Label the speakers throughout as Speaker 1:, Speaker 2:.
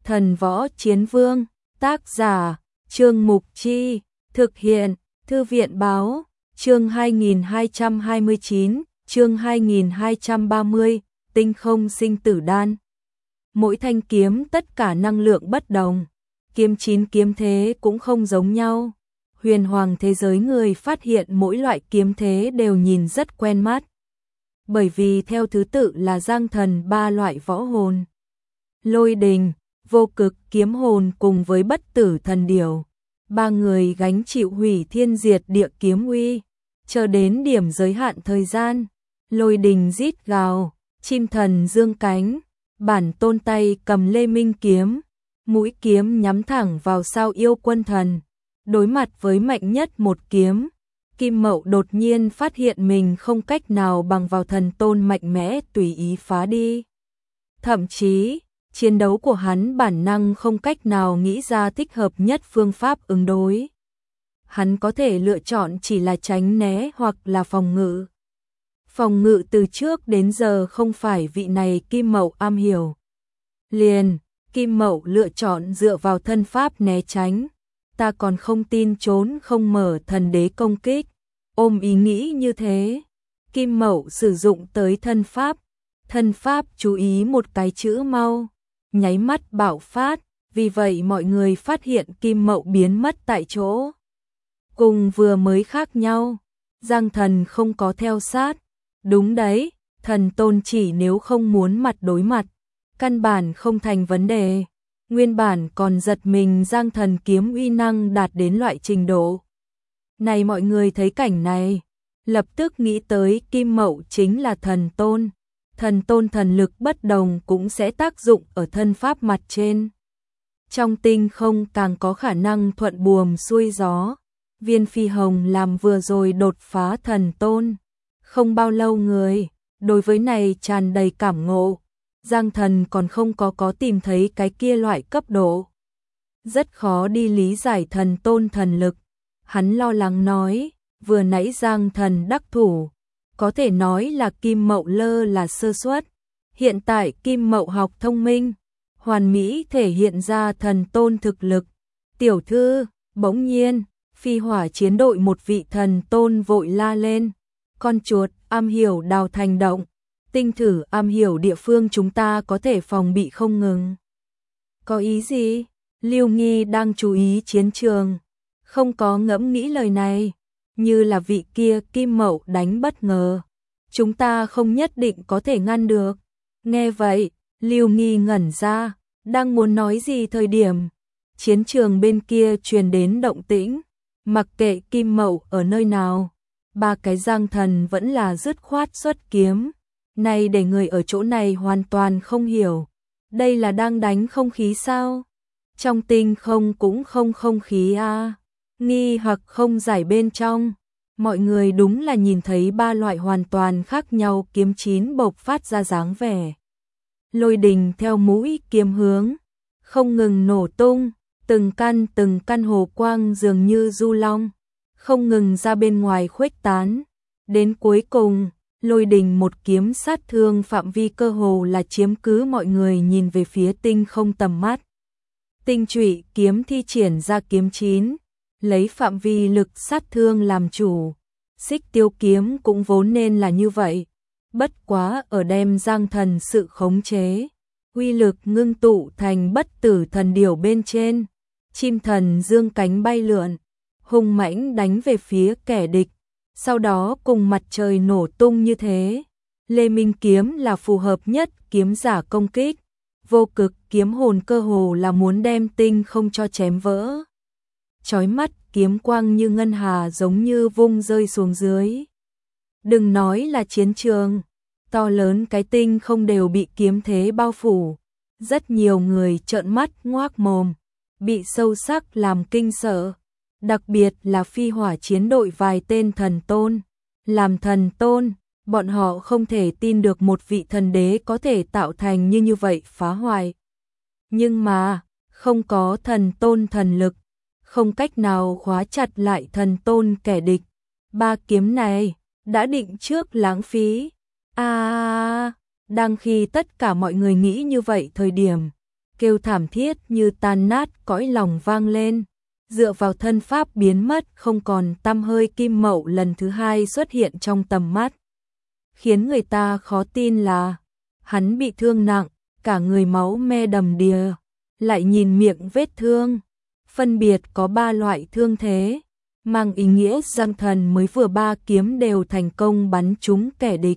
Speaker 1: Thần Võ Chiến Vương, tác giả, Trương Mục Chi, thực hiện, Thư viện Báo, chương 2229, chương 2230, Tinh Không Sinh Tử Đan. Mỗi thanh kiếm tất cả năng lượng bất đồng, kiếm 9 kiếm thế cũng không giống nhau. Huyền hoàng thế giới người phát hiện mỗi loại kiếm thế đều nhìn rất quen mắt. Bởi vì theo thứ tự là giang thần 3 loại võ hồn. Lôi đình, vô cực kiếm hồn cùng với bất tử thần điểu. 3 người gánh chịu hủy thiên diệt địa kiếm uy. Chờ đến điểm giới hạn thời gian, lôi đình rít gào, chim thần dương cánh, bản tôn tay cầm lê minh kiếm, mũi kiếm nhắm thẳng vào sao yêu quân thần. Đối mặt với mạnh nhất một kiếm, Kim Mậu đột nhiên phát hiện mình không cách nào bằng vào thần tôn mạnh mẽ tùy ý phá đi. Thậm chí, chiến đấu của hắn bản năng không cách nào nghĩ ra thích hợp nhất phương pháp ứng đối. Hắn có thể lựa chọn chỉ là tránh né hoặc là phòng ngự. Phòng ngự từ trước đến giờ không phải vị này Kim Mậu am hiểu. Liền, Kim Mậu lựa chọn dựa vào thân pháp né tránh. Ta còn không tin trốn không mở thần đế công kích. Ôm ý nghĩ như thế, Kim Mậu sử dụng tới thân pháp. Thân pháp chú ý một cái chữ mau, nháy mắt bạo phát, vì vậy mọi người phát hiện Kim Mậu biến mất tại chỗ. Cùng vừa mới khác nhau, Giang Thần không có theo sát. Đúng đấy, thần tôn chỉ nếu không muốn mặt đối mặt, căn bản không thành vấn đề. Nguyên bản còn giật mình Giang Thần kiếm uy năng đạt đến loại trình độ này. Mọi người thấy cảnh này, lập tức nghĩ tới Kim Mậu chính là thần tôn. Thần tôn thần lực bất đồng cũng sẽ tác dụng ở thân pháp mặt trên. Trong tinh không càng có khả năng thuận buồm xuôi gió. Viên Phi Hồng làm vừa rồi đột phá thần tôn. Không bao lâu người, đối với này tràn đầy cảm ngộ. Giang Thần còn không có tìm thấy cái kia loại cấp độ. Rất khó đi lý giải thần tôn thần lực. Hắn lo lắng nói, vừa nãy Giang Thần đắc thủ. Có thể nói là Kim Mậu lơ là sơ suất. Hiện tại Kim Mậu học thông minh, hoàn mỹ thể hiện ra thần tôn thực lực. Tiểu thư, bỗng nhiên, phi hỏa chiến đội một vị thần tôn vội la lên. Con chuột, am hiểu đào thành động. Tinh thử am hiểu địa phương chúng ta có thể phòng bị không ngừng. Có ý gì? Lưu Nghi đang chú ý chiến trường. Không có ngẫm nghĩ lời này. Như là vị kia Kim Mậu đánh bất ngờ. Chúng ta không nhất định có thể ngăn được. Nghe vậy, Lưu Nghi ngẩn ra. Đang muốn nói gì thời điểm. Chiến trường bên kia truyền đến động tĩnh. Mặc kệ Kim Mậu ở nơi nào. 3 cái Giang Thần vẫn là dứt khoát xuất kiếm. Này để người ở chỗ này hoàn toàn không hiểu. Đây là đang đánh không khí sao? Trong tinh không cũng không khí à? Nghi hoặc không giải bên trong. Mọi người đúng là nhìn thấy 3 loại hoàn toàn khác nhau kiếm 9 bộc phát ra dáng vẻ. Lôi đình theo mũi kiếm hướng, không ngừng nổ tung, từng căn hồ quang dường như du long, không ngừng ra bên ngoài khuếch tán. Đến cuối cùng, lôi đình một kiếm sát thương phạm vi cơ hồ là chiếm cứ mọi người nhìn về phía tinh không tầm mắt. Tinh Trụy kiếm thi triển ra kiếm 9, lấy phạm vi lực sát thương làm chủ. Xích Tiêu kiếm cũng vốn nên là như vậy, bất quá ở đem Giang Thần sự khống chế, uy lực ngưng tụ thành bất tử thần điểu bên trên. Chim thần dương cánh bay lượn, hung mãnh đánh về phía kẻ địch. Sau đó cùng mặt trời nổ tung như thế. Lê Minh kiếm là phù hợp nhất kiếm giả công kích. Vô cực kiếm hồn cơ hồ là muốn đem tinh không cho chém vỡ. Chói mắt kiếm quang như ngân hà giống như vung rơi xuống dưới. Đừng nói là chiến trường, to lớn cái tinh không đều bị kiếm thế bao phủ. Rất nhiều người trợn mắt ngoác mồm, bị sâu sắc làm kinh sợ. Đặc biệt là phi hỏa chiến đội vài tên thần tôn. Làm thần tôn, bọn họ không thể tin được một vị thần đế có thể tạo thành như vậy phá hoại. Nhưng mà, không có thần tôn thần lực, không cách nào khóa chặt lại thần tôn kẻ địch. 3 kiếm này, đã định trước lãng phí. Đang khi tất cả mọi người nghĩ như vậy thời điểm, kêu thảm thiết như tan nát cõi lòng vang lên. Dựa vào thân pháp biến mất không còn tăm hơi, Kim Mậu lần thứ hai xuất hiện trong tầm mắt. Khiến người ta khó tin là hắn bị thương nặng, cả người máu me đầm đìa. Lại nhìn miệng vết thương, phân biệt có 3 loại thương thế, mang ý nghĩa Giang Thần mới vừa 3 kiếm đều thành công bắn trúng kẻ địch.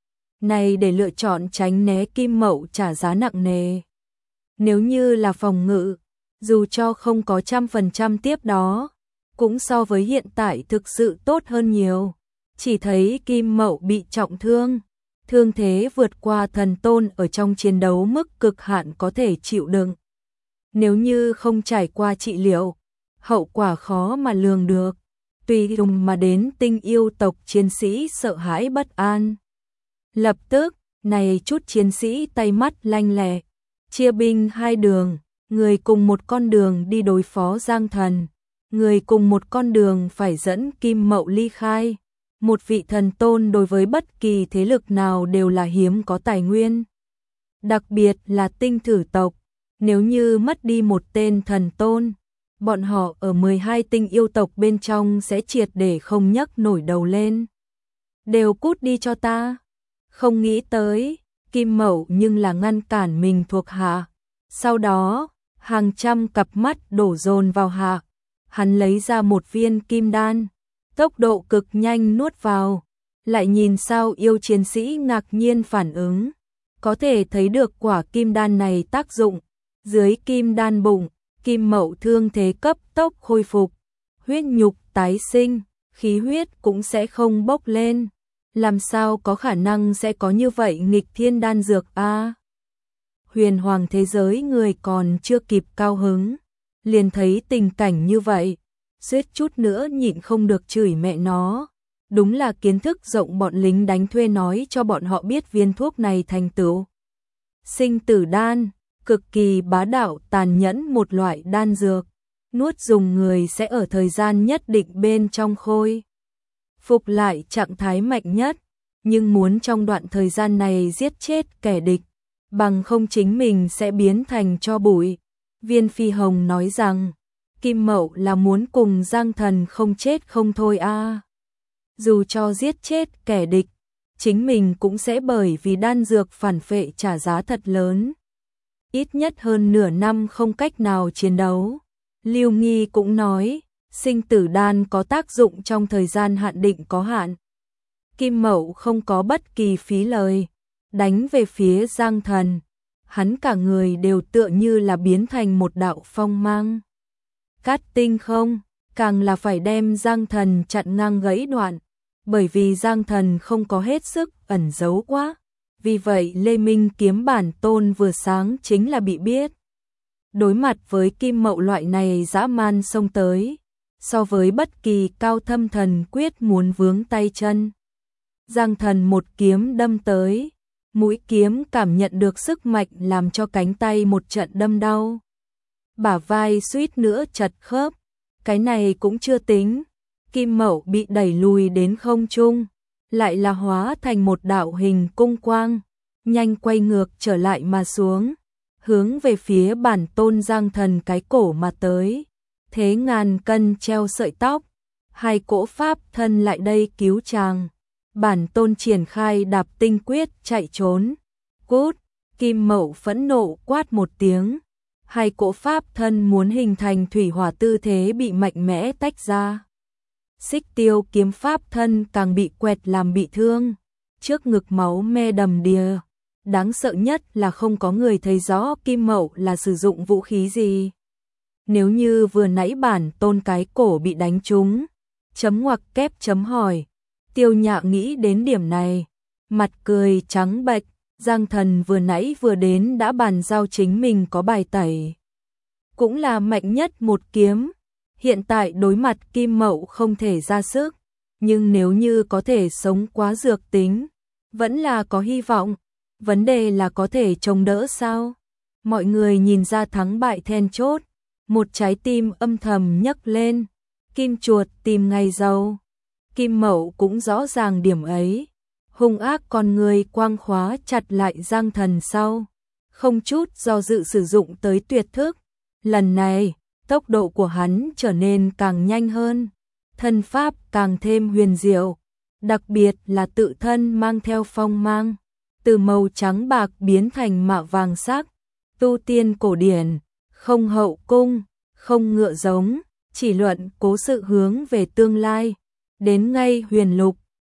Speaker 1: Này để lựa chọn tránh né, Kim Mậu trả giá nặng nề. Nếu như là phòng ngự, dù cho không có 100% tiếp đó, cũng so với hiện tại thực sự tốt hơn nhiều. Chỉ thấy Kim Mậu bị trọng thương, thương thế vượt qua thần tôn ở trong chiến đấu mức cực hạn có thể chịu đựng. Nếu như không trải qua trị liệu, hậu quả khó mà lường được. Tùy dùng mà đến Tinh yêu tộc chiến sĩ sợ hãi bất an. Lập tức, này chút chiến sĩ tay mắt lanh lẹ, chia binh 2 đường, người cùng một con đường đi đối phó Giang Thần, người cùng một con đường phải dẫn Kim Mậu ly khai. Một vị thần tôn đối với bất kỳ thế lực nào đều là hiếm có tài nguyên. Đặc biệt là Tinh thử tộc, nếu như mất đi một tên thần tôn, bọn họ ở 12 tinh yêu tộc bên trong sẽ triệt để không nhấc nổi đầu lên. Đều cút đi cho ta. Không nghĩ tới, Kim Mậu nhưng là ngăn cản mình thuộc hạ. Sau đó, hàng trăm cặp mắt đổ dồn vào hạ. Hắn lấy ra một viên kim đan, tốc độ cực nhanh nuốt vào. Lại nhìn sao yêu chiến sĩ ngạc nhiên phản ứng. Có thể thấy được quả kim đan này tác dụng. Dưới kim đan bụng, Kim Mậu thương thế cấp tốc khôi phục, huyết nhục tái sinh, khí huyết cũng sẽ không bốc lên. Làm sao có khả năng sẽ có như vậy nghịch thiên đan dược a? Huyền hoàng thế giới người còn chưa kịp cao hứng, liền thấy tình cảnh như vậy, suýt chút nữa nhịn không được chửi mẹ nó. Đúng là kiến thức rộng, bọn lính đánh thuê nói cho bọn họ biết viên thuốc này thành tựu sinh tử đan, cực kỳ bá đạo tàn nhẫn một loại đan dược, nuốt dùng người sẽ ở thời gian nhất định bên trong khôi phục lại trạng thái mạnh nhất, nhưng muốn trong đoạn thời gian này giết chết kẻ địch, bằng không chính mình sẽ biến thành tro bụi. Viên Phi Hồng nói rằng, Kim Mậu là muốn cùng Giang Thần không chết không thôi a. Dù cho giết chết kẻ địch, chính mình cũng sẽ bởi vì đan dược phản phệ trả giá thật lớn. Ít nhất hơn nửa năm không cách nào chiến đấu. Lưu Nghi cũng nói, sinh tử đan có tác dụng trong thời gian hạn định có hạn. Kim Mậu không có bất kỳ phí lời, đánh về phía Giang Thần. Hắn cả người đều tựa như là biến thành một đạo phong mang. Cát tinh không, càng là phải đem Giang Thần chặn ngang gãy đoạn, bởi vì Giang Thần không có hết sức ẩn giấu quá. Vì vậy Lê Minh kiếm bản tôn vừa sáng chính là bị biết. Đối mặt với Kim Mậu loại này dã man xông tới, so với bất kỳ cao thâm thần quyết muốn vướng tay chân. Giang Thần một kiếm đâm tới, mũi kiếm cảm nhận được sức mạnh làm cho cánh tay một trận đâm đau. Bả vai suýt nữa chật khớp, cái này cũng chưa tính. Kim Mậu bị đẩy lùi đến không trung, lại là hóa thành một đạo hình cung quang, nhanh quay ngược trở lại mà xuống, hướng về phía bản tôn Giang Thần cái cổ mà tới. Thế ngàn cân treo sợi tóc, 2 cỗ pháp thân lại đây cứu chàng. Bản tôn triển khai đạp tinh quyết chạy trốn. Cút, Kim Mậu phẫn nộ quát một tiếng. 2 cỗ pháp thân muốn hình thành thủy hỏa tư thế bị mạnh mẽ tách ra. Xích Tiêu kiếm pháp thân càng bị quẹt làm bị thương, trước ngực máu me đầm đìa. Đáng sợ nhất là không có người thấy rõ Kim Mậu là sử dụng vũ khí gì. Nếu như vừa nãy bản tôn cái cổ bị đánh trúng, chấm ngoặc kép chấm hỏi. Tiêu Nhạ nghĩ đến điểm này, mặt cười trắng bệch. Giang Thần vừa nãy vừa đến đã bàn giao chính mình có bài tẩy, cũng là mạnh nhất một kiếm. Hiện tại đối mặt Kim Mậu không thể ra sức, nhưng nếu như có thể sống quá dược tính, vẫn là có hy vọng. Vấn đề là có thể chống đỡ sao? Mọi người nhìn ra thắng bại then chốt, một trái tim âm thầm nhấc lên. Kim chuột tìm ngày giàu. Kim Mậu cũng rõ ràng điểm ấy, hung ác con người quang khóa chặt lại Giang Thần sau. không chút do dự sử dụng tới tuyệt thức. Lần này, tốc độ của hắn trở nên càng nhanh hơn, thân pháp càng thêm huyền diệu, đặc biệt là tự thân mang theo phong mang, từ màu trắng bạc biến thành mạ vàng sắc, tu tiên cổ điển, không hậu cung, không ngựa giống, chỉ luận cố sự hướng về tương lai, đến ngay huyền lục,